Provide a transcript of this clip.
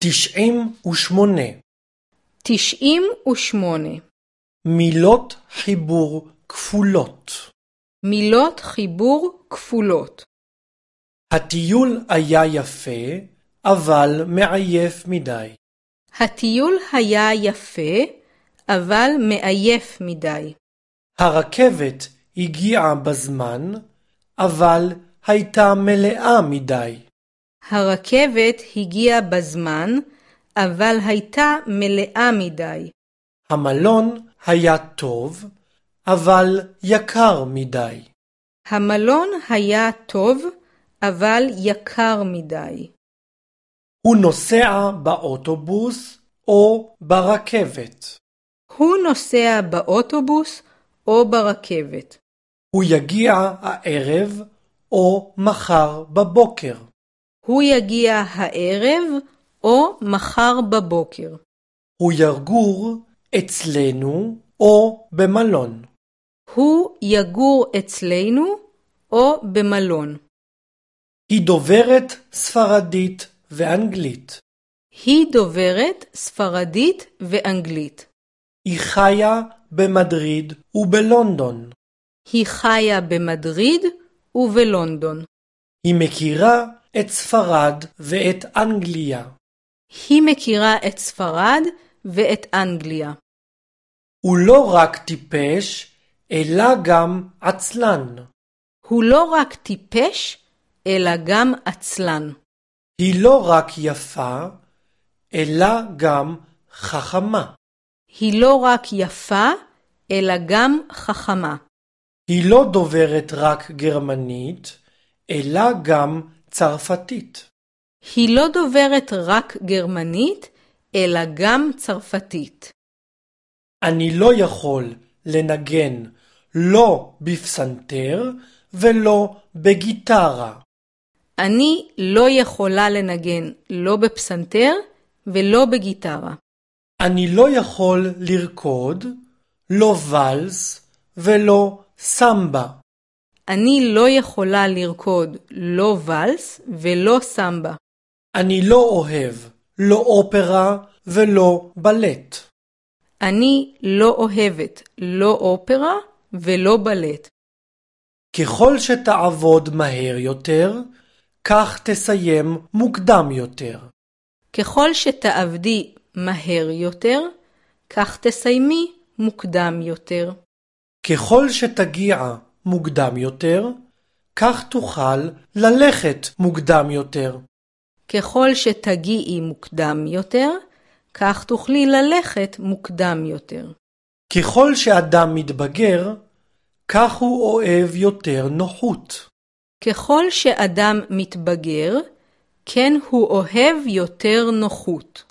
98. 98. מילות חיבור כפולות. מילות חיבור כפולות. הטיול היה יפה, אבל מעייף מדי. הטיול היה יפה, אבל מעייף מדי. הרכבת הגיעה בזמן, אבל הייתה מלאה מדי. הרכבת הגיעה בזמן, אבל הייתה מלאה מדי. המלון היה טוב, אבל יקר מדי. המלון היה טוב, אבל יקר מדי. הוא נוסע באוטובוס או ברכבת. הוא נוסע באוטובוס או ברכבת. הוא יגיע הערב או מחר בבוקר. הוא יגיע הערב או מחר בבוקר. הוא יגור אצלנו או במלון. הוא יגור אצלנו או במלון. היא דוברת ספרדית ואנגלית. היא דוברת ספרדית ואנגלית. היא חיה במדריד ובלונדון. היא חיה במדריד ובלונדון. היא מכירה את ספרד ואת אנגליה. היא מכירה את ספרד ואת אנגליה. הוא לא רק טיפש, אלא גם עצלן. הוא לא רק טיפש, אלא גם עצלן. היא לא רק יפה, אלא גם חכמה. היא לא רק יפה, אלא גם חכמה. היא לא דוברת רק גרמנית, אלא גם צרפתית. היא לא דוברת רק גרמנית, אלא גם צרפתית. אני לא יכול לנגן לא בפסנתר ולא בגיטרה. אני לא יכולה לנגן לא בפסנתר ולא בגיטרה. אני לא יכול לרקוד לא ולס ולא סמבה. אני לא יכולה לרקוד לא ולס ולא סמבה. אני לא אוהב לא אופרה ולא בלט. אני לא אוהבת לא אופרה ולא בלט. ככל שתעבוד מהר יותר, כך תסיים מוקדם יותר. ככל שתעבדי מהר יותר, כך תסיימי מוקדם יותר. ככל שתגיע מוקדם יותר, כך תוכל ללכת מוקדם יותר. ככל שתגיעי מוקדם יותר, כך תוכלי ללכת מוקדם יותר. ככל שאדם מתבגר, כך הוא אוהב יותר נוחות. ככל שאדם מתבגר, כן הוא אוהב יותר נוחות.